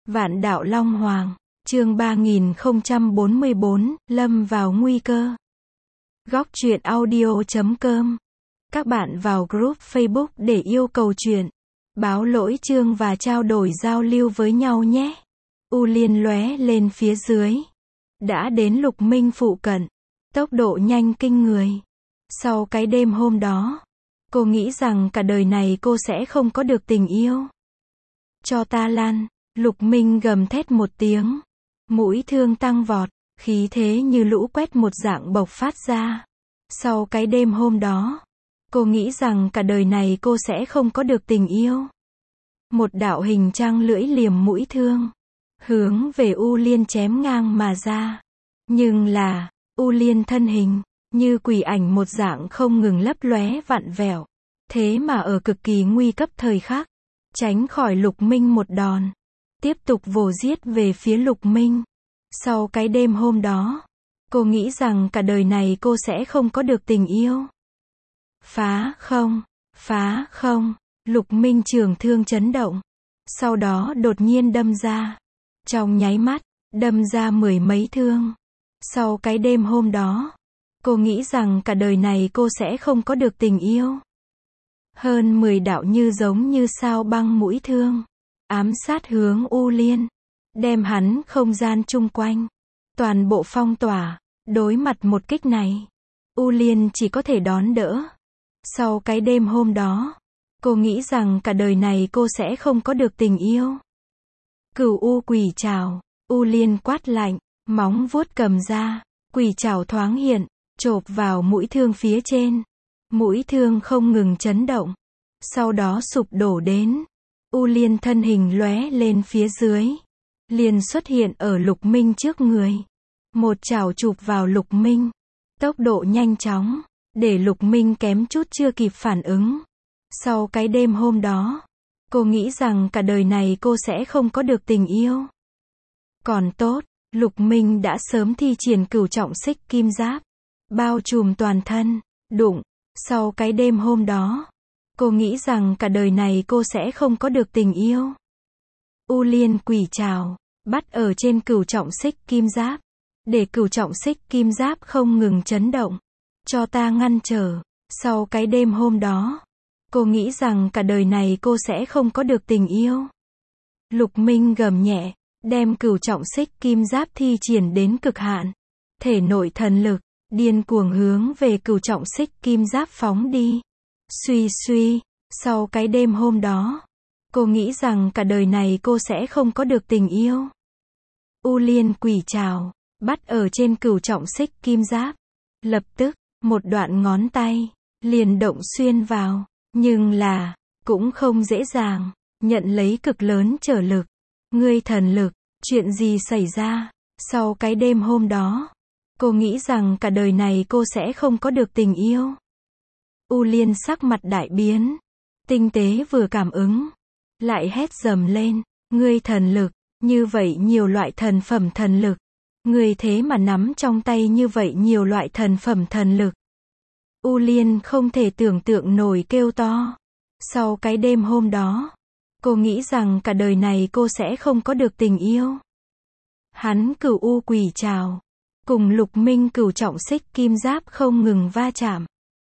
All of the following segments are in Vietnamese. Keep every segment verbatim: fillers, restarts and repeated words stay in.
Vạn đạo Long Hoàng, chương ba nghìn không trăm bốn mươi bốn, lâm vào nguy cơ. Góc truyện audio chấm com. Các bạn vào group Facebook để yêu cầu truyện, báo lỗi chương và trao đổi giao lưu với nhau nhé. U Liên lóe lên phía dưới. Đã đến Lục Minh phụ cận. Tốc độ nhanh kinh người. Sau cái đêm hôm đó, cô nghĩ rằng cả đời này cô sẽ không có được tình yêu. Cho ta lăn. Lục Minh gầm thét một tiếng. Mũi thương tăng vọt, khí thế như lũ quét một dạng bộc phát ra. Sau cái đêm hôm đó, cô nghĩ rằng cả đời này cô sẽ không có được tình yêu. Một đạo hình trăng lưỡi liềm mũi thương, hướng về U Liên chém ngang mà ra. Nhưng là, U Liên thân hình, như quỷ ảnh một dạng không ngừng lấp lóe vặn vẹo. Thế mà ở cực kỳ nguy cấp thời khắc, tránh khỏi Lục Minh một đòn. Tiếp tục vồ giết về phía Lục Minh. Sau cái đêm hôm đó, cô nghĩ rằng cả đời này cô sẽ không có được tình yêu. Phá không, phá không, Lục Minh trường thương chấn động. Sau đó đột nhiên đâm ra. Trong nháy mắt, đâm ra mười mấy thương. Sau cái đêm hôm đó, cô nghĩ rằng cả đời này cô sẽ không có được tình yêu. Hơn mười đạo như giống như sao băng mũi thương, ám sát hướng U Liên, đem hắn không gian chung quanh, toàn bộ phong tỏa. Đối mặt một kích này, U Liên chỉ có thể đón đỡ. Sau cái đêm hôm đó, cô nghĩ rằng cả đời này cô sẽ không có được tình yêu. Cửu U quỷ trảo, U Liên quát lạnh, móng vuốt cầm ra, quỷ trảo thoáng hiện, chộp vào mũi thương phía trên. Mũi thương không ngừng chấn động, sau đó sụp đổ đến. U Liên thân hình lóe lên phía dưới, liền xuất hiện ở Lục Minh trước người. Một chảo chụp vào Lục Minh, tốc độ nhanh chóng, để Lục Minh kém chút chưa kịp phản ứng. Sau cái đêm hôm đó, cô nghĩ rằng cả đời này cô sẽ không có được tình yêu. Còn tốt, Lục Minh đã sớm thi triển cửu trọng xích kim giáp, bao trùm toàn thân, đụng. Sau cái đêm hôm đó, cô nghĩ rằng cả đời này cô sẽ không có được tình yêu. U Liên quỷ trảo, bắt ở trên cửu trọng xích kim giáp, để cửu trọng xích kim giáp không ngừng chấn động. Cho ta ngăn trở. Sau cái đêm hôm đó, cô nghĩ rằng cả đời này cô sẽ không có được tình yêu. Lục Minh gầm nhẹ, đem cửu trọng xích kim giáp thi triển đến cực hạn. Thể nội thần lực, điên cuồng hướng về cửu trọng xích kim giáp phóng đi. Suy suy, sau cái đêm hôm đó, cô nghĩ rằng cả đời này cô sẽ không có được tình yêu. U Liên quỷ trảo, bắt ở trên cửu trọng xích kim giáp. Lập tức, một đoạn ngón tay, liền động xuyên vào. Nhưng là, cũng không dễ dàng, nhận lấy cực lớn trở lực. Ngươi thần lực, chuyện gì xảy ra? Sau cái đêm hôm đó, cô nghĩ rằng cả đời này cô sẽ không có được tình yêu. U Liên sắc mặt đại biến. Tinh tế vừa cảm ứng, lại hét dầm lên. Ngươi thần lực, như vậy nhiều loại thần phẩm thần lực. Ngươi thế mà nắm trong tay như vậy nhiều loại thần phẩm thần lực. U Liên không thể tưởng tượng nổi kêu to. Sau cái đêm hôm đó, cô nghĩ rằng cả đời này cô sẽ không có được tình yêu. Hắn cửu U quỷ trảo, cùng Lục Minh cửu trọng xích kim giáp không ngừng va chạm.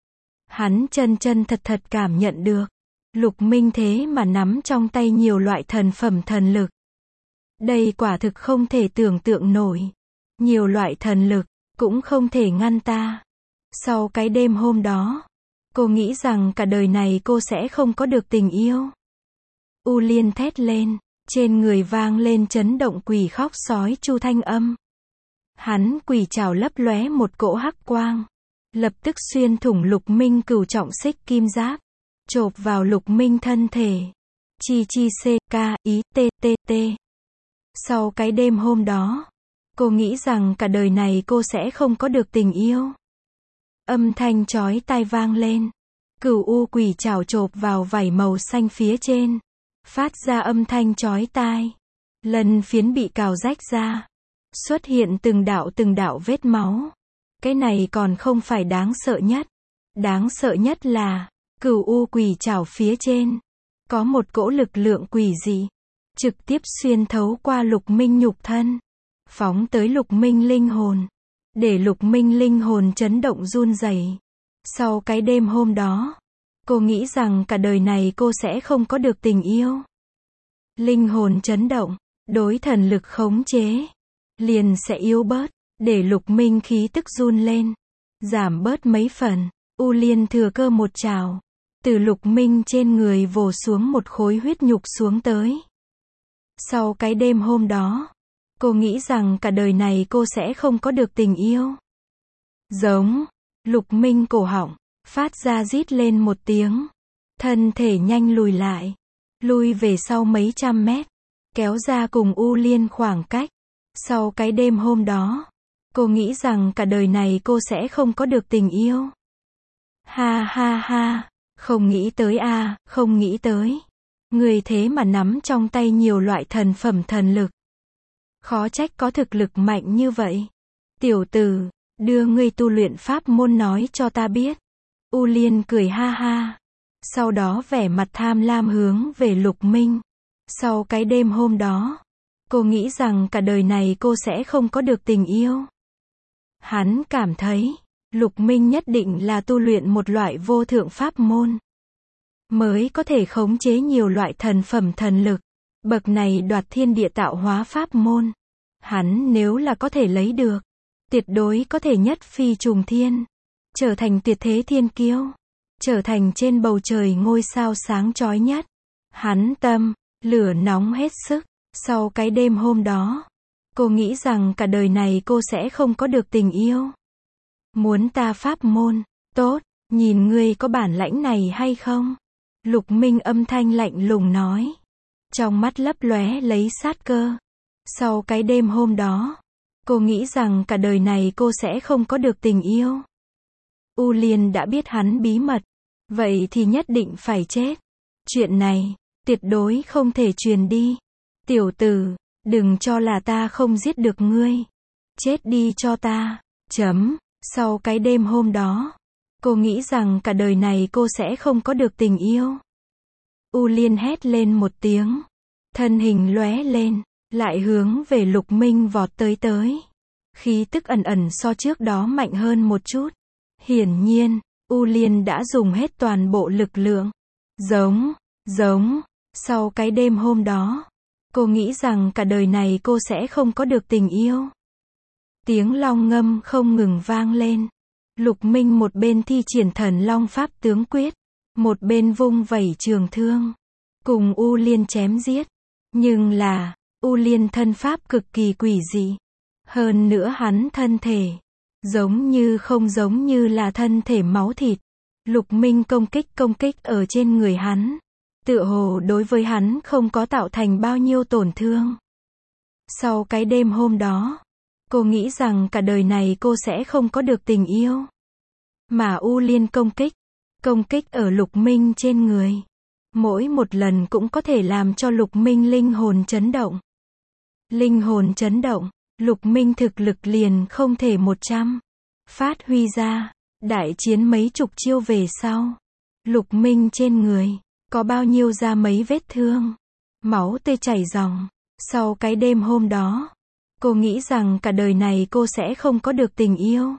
Hắn chân chân thật thật cảm nhận được, Lục Minh thế mà nắm trong tay nhiều loại thần phẩm thần lực. Đây quả thực không thể tưởng tượng nổi. Nhiều loại thần lực, cũng không thể ngăn ta. Sau cái đêm hôm đó, cô nghĩ rằng cả đời này cô sẽ không có được tình yêu. U Liên thét lên, trên người vang lên chấn động quỷ khóc sói chu thanh âm. Hắn quỷ trảo lấp lóe một cỗ hắc quang, lập tức xuyên thủng Lục Minh cửu trọng xích kim giáp, chộp vào Lục Minh thân thể. Chi chi c k ý t t t. Sau cái đêm hôm đó, cô nghĩ rằng cả đời này cô sẽ không có được tình yêu. Âm thanh chói tai vang lên. Cửu U quỷ trảo chộp vào vảy màu xanh phía trên, phát ra âm thanh chói tai. Lần phiến bị cào rách ra, xuất hiện từng đạo từng đạo vết máu. Cái này còn không phải đáng sợ nhất. Đáng sợ nhất là, cửu U quỷ trảo phía trên có một cỗ lực lượng quỷ dị, trực tiếp xuyên thấu qua Lục Minh nhục thân, phóng tới Lục Minh linh hồn, để Lục Minh linh hồn chấn động run rẩy. Sau cái đêm hôm đó, cô nghĩ rằng cả đời này cô sẽ không có được tình yêu. Linh hồn chấn động, đối thần lực khống chế, liền sẽ yếu bớt, để Lục Minh khí tức run lên, giảm bớt mấy phần. U Liên thừa cơ một trào, từ Lục Minh trên người vồ xuống một khối huyết nhục xuống tới. Sau cái đêm hôm đó, cô nghĩ rằng cả đời này cô sẽ không có được tình yêu. Giống, Lục Minh cổ họng, phát ra rít lên một tiếng. Thân thể nhanh lùi lại, lui về sau mấy trăm mét, kéo ra cùng U Liên khoảng cách. Sau cái đêm hôm đó, cô nghĩ rằng cả đời này cô sẽ không có được tình yêu. Ha ha ha, không nghĩ tới a, à, không nghĩ tới. Người thế mà nắm trong tay nhiều loại thần phẩm thần lực. Khó trách có thực lực mạnh như vậy. Tiểu tử, đưa ngươi tu luyện pháp môn nói cho ta biết. U Liên cười ha ha. Sau đó vẻ mặt tham lam hướng về Lục Minh. Sau cái đêm hôm đó, cô nghĩ rằng cả đời này cô sẽ không có được tình yêu. Hắn cảm thấy, Lục Minh nhất định là tu luyện một loại vô thượng pháp môn, mới có thể khống chế nhiều loại thần phẩm thần lực. Bậc này đoạt thiên địa tạo hóa pháp môn, hắn nếu là có thể lấy được, tuyệt đối có thể nhất phi trùng thiên, trở thành tuyệt thế thiên kiêu, trở thành trên bầu trời ngôi sao sáng chói nhất. Hắn tâm, lửa nóng hết sức. Sau cái đêm hôm đó, cô nghĩ rằng cả đời này cô sẽ không có được tình yêu. Muốn ta pháp môn, tốt, nhìn ngươi có bản lãnh này hay không? Lục Minh âm thanh lạnh lùng nói, trong mắt lấp lóe lấy sát cơ. Sau cái đêm hôm đó, cô nghĩ rằng cả đời này cô sẽ không có được tình yêu. U Liên đã biết hắn bí mật, vậy thì nhất định phải chết. Chuyện này, tuyệt đối không thể truyền đi. Tiểu tử, đừng cho là ta không giết được ngươi. Chết đi cho ta. Chấm. Sau cái đêm hôm đó, cô nghĩ rằng cả đời này cô sẽ không có được tình yêu. U Liên hét lên một tiếng, thân hình lóe lên, lại hướng về Lục Minh vọt tới tới. Khí tức ẩn ẩn so trước đó mạnh hơn một chút. Hiển nhiên, U Liên đã dùng hết toàn bộ lực lượng. Giống, giống. Sau cái đêm hôm đó, cô nghĩ rằng cả đời này cô sẽ không có được tình yêu. Tiếng long ngâm không ngừng vang lên. Lục Minh một bên thi triển thần long pháp tướng quyết, một bên vung vẩy trường thương, cùng U Liên chém giết. Nhưng là, U Liên thân pháp cực kỳ quỷ dị. Hơn nữa hắn thân thể, giống như không giống như là thân thể máu thịt. Lục Minh công kích công kích ở trên người hắn, tựa hồ đối với hắn không có tạo thành bao nhiêu tổn thương. Sau cái đêm hôm đó, cô nghĩ rằng cả đời này cô sẽ không có được tình yêu. Mà U Liên công kích, công kích ở Lục Minh trên người, mỗi một lần cũng có thể làm cho Lục Minh linh hồn chấn động. Linh hồn chấn động, Lục Minh thực lực liền không thể một trăm phát huy ra. Đại chiến mấy chục chiêu về sau, Lục Minh trên người có bao nhiêu ra mấy vết thương, máu tươi chảy ròng. Sau cái đêm hôm đó, cô nghĩ rằng cả đời này cô sẽ không có được tình yêu.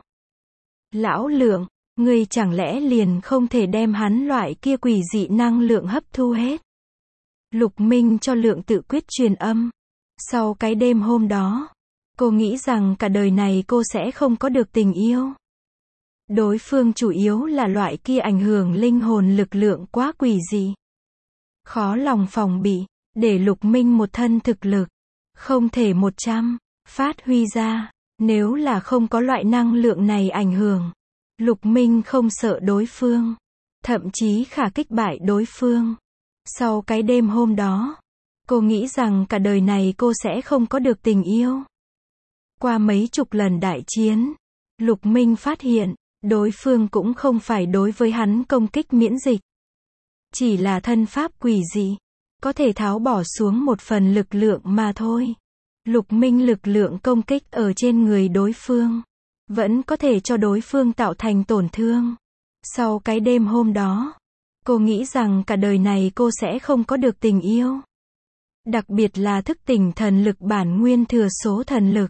Lão Lượng, ngươi chẳng lẽ liền không thể đem hắn loại kia quỷ dị năng lượng hấp thu hết? Lục Minh cho Lượng tự quyết truyền âm. Sau cái đêm hôm đó, cô nghĩ rằng cả đời này cô sẽ không có được tình yêu. Đối phương chủ yếu là loại kia ảnh hưởng linh hồn lực lượng quá quỷ dị, khó lòng phòng bị, để Lục Minh một thân thực lực không thể một trăm phát huy ra. Nếu là không có loại năng lượng này ảnh hưởng, Lục Minh không sợ đối phương, thậm chí khả kích bại đối phương. Sau cái đêm hôm đó, cô nghĩ rằng cả đời này cô sẽ không có được tình yêu. Qua mấy chục lần đại chiến, Lục Minh phát hiện, đối phương cũng không phải đối với hắn công kích miễn dịch, chỉ là thân pháp quỷ dị, có thể tháo bỏ xuống một phần lực lượng mà thôi. Lục Minh lực lượng công kích ở trên người đối phương, vẫn có thể cho đối phương tạo thành tổn thương. Sau cái đêm hôm đó, cô nghĩ rằng cả đời này cô sẽ không có được tình yêu. Đặc biệt là thức tỉnh thần lực bản nguyên thừa số thần lực.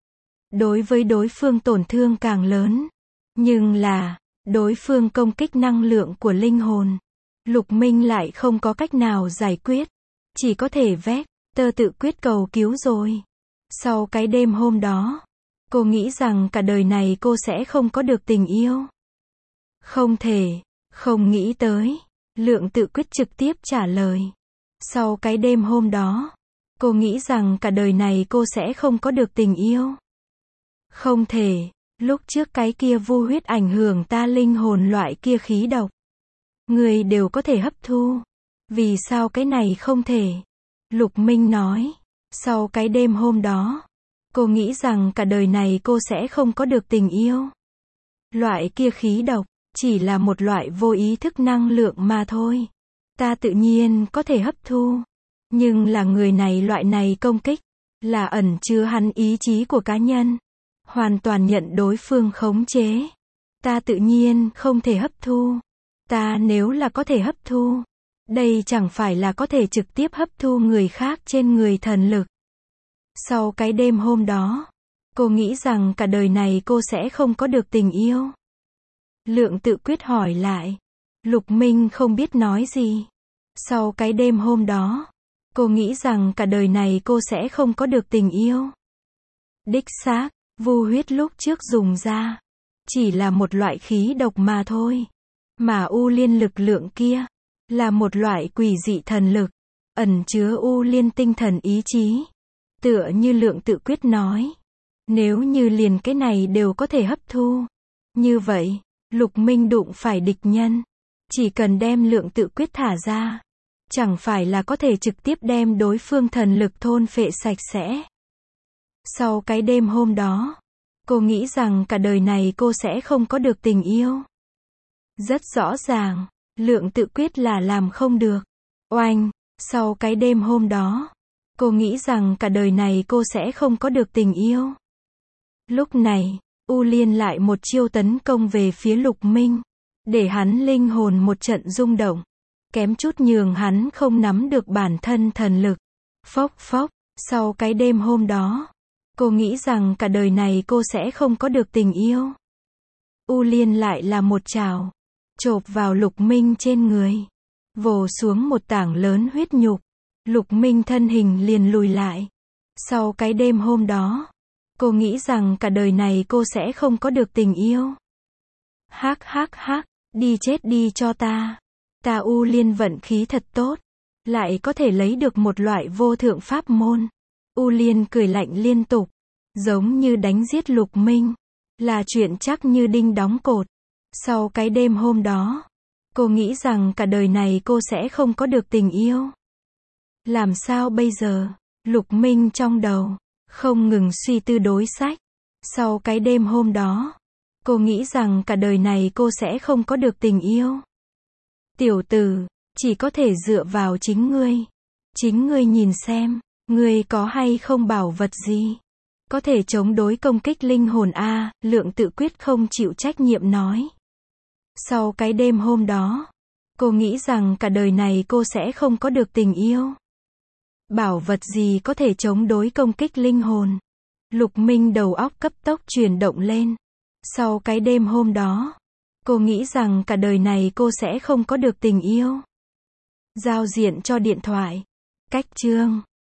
Đối với đối phương tổn thương càng lớn. Nhưng là, đối phương công kích năng lượng của linh hồn. Lục Minh lại không có cách nào giải quyết. Chỉ có thể vét, tơ tự quyết cầu cứu rồi. Sau cái đêm hôm đó, cô nghĩ rằng cả đời này cô sẽ không có được tình yêu. Không thể, không nghĩ tới. Lượng tự quyết trực tiếp trả lời. Sau cái đêm hôm đó, cô nghĩ rằng cả đời này cô sẽ không có được tình yêu. Không thể, lúc trước cái kia vu huyết ảnh hưởng ta linh hồn loại kia khí độc. Người đều có thể hấp thu. Vì sao cái này không thể? Lục Minh nói. Sau cái đêm hôm đó, cô nghĩ rằng cả đời này cô sẽ không có được tình yêu. Loại kia khí độc, chỉ là một loại vô ý thức năng lượng mà thôi. Ta tự nhiên có thể hấp thu. Nhưng là người này loại này công kích, là ẩn chứa hắn ý chí của cá nhân. Hoàn toàn nhận đối phương khống chế. Ta tự nhiên không thể hấp thu. Ta nếu là có thể hấp thu, đây chẳng phải là có thể trực tiếp hấp thu người khác trên người thần lực. Sau cái đêm hôm đó, cô nghĩ rằng cả đời này cô sẽ không có được tình yêu. Lượng tự quyết hỏi lại. Lục Minh không biết nói gì. Sau cái đêm hôm đó, cô nghĩ rằng cả đời này cô sẽ không có được tình yêu. Đích xác, vu huyết lúc trước dùng ra, chỉ là một loại khí độc mà thôi. Mà U Liên lực lượng kia, là một loại quỷ dị thần lực, ẩn chứa U Liên tinh thần ý chí. Tựa như lượng tự quyết nói. Nếu như liền cái này đều có thể hấp thu. Như vậy, Lục Minh đụng phải địch nhân. Chỉ cần đem lượng tự quyết thả ra. Chẳng phải là có thể trực tiếp đem đối phương thần lực thôn phệ sạch sẽ. Sau cái đêm hôm đó, cô nghĩ rằng cả đời này cô sẽ không có được tình yêu. Rất rõ ràng, lượng tự quyết là làm không được. Oanh, sau cái đêm hôm đó, cô nghĩ rằng cả đời này cô sẽ không có được tình yêu. Lúc này, U Liên lại một chiêu tấn công về phía Lục Minh, để hắn linh hồn một trận rung động, kém chút nhường hắn không nắm được bản thân thần lực. Phốc phốc, sau cái đêm hôm đó, cô nghĩ rằng cả đời này cô sẽ không có được tình yêu. U Liên lại là một chảo, chộp vào Lục Minh trên người, vồ xuống một tảng lớn huyết nhục. Lục Minh thân hình liền lùi lại. Sau cái đêm hôm đó, cô nghĩ rằng cả đời này cô sẽ không có được tình yêu. Hắc hắc hắc, đi chết đi cho ta. Ta U Liên vận khí thật tốt, lại có thể lấy được một loại vô thượng pháp môn. U Liên cười lạnh liên tục, giống như đánh giết Lục Minh, là chuyện chắc như đinh đóng cột. Sau cái đêm hôm đó, cô nghĩ rằng cả đời này cô sẽ không có được tình yêu. Làm sao bây giờ? Lục Minh trong đầu không ngừng suy tư đối sách. Sau cái đêm hôm đó, cô nghĩ rằng cả đời này cô sẽ không có được tình yêu. Tiểu tử, chỉ có thể dựa vào chính ngươi. Chính ngươi nhìn xem, ngươi có hay không bảo vật gì có thể chống đối công kích linh hồn a? Lượng tự quyết không chịu trách nhiệm nói. Sau cái đêm hôm đó, cô nghĩ rằng cả đời này cô sẽ không có được tình yêu. Bảo vật gì có thể chống đối công kích linh hồn? Lục Minh đầu óc cấp tốc chuyển động lên. Sau cái đêm hôm đó, cô nghĩ rằng cả đời này cô sẽ không có được tình yêu. Giao diện cho điện thoại. Cách chương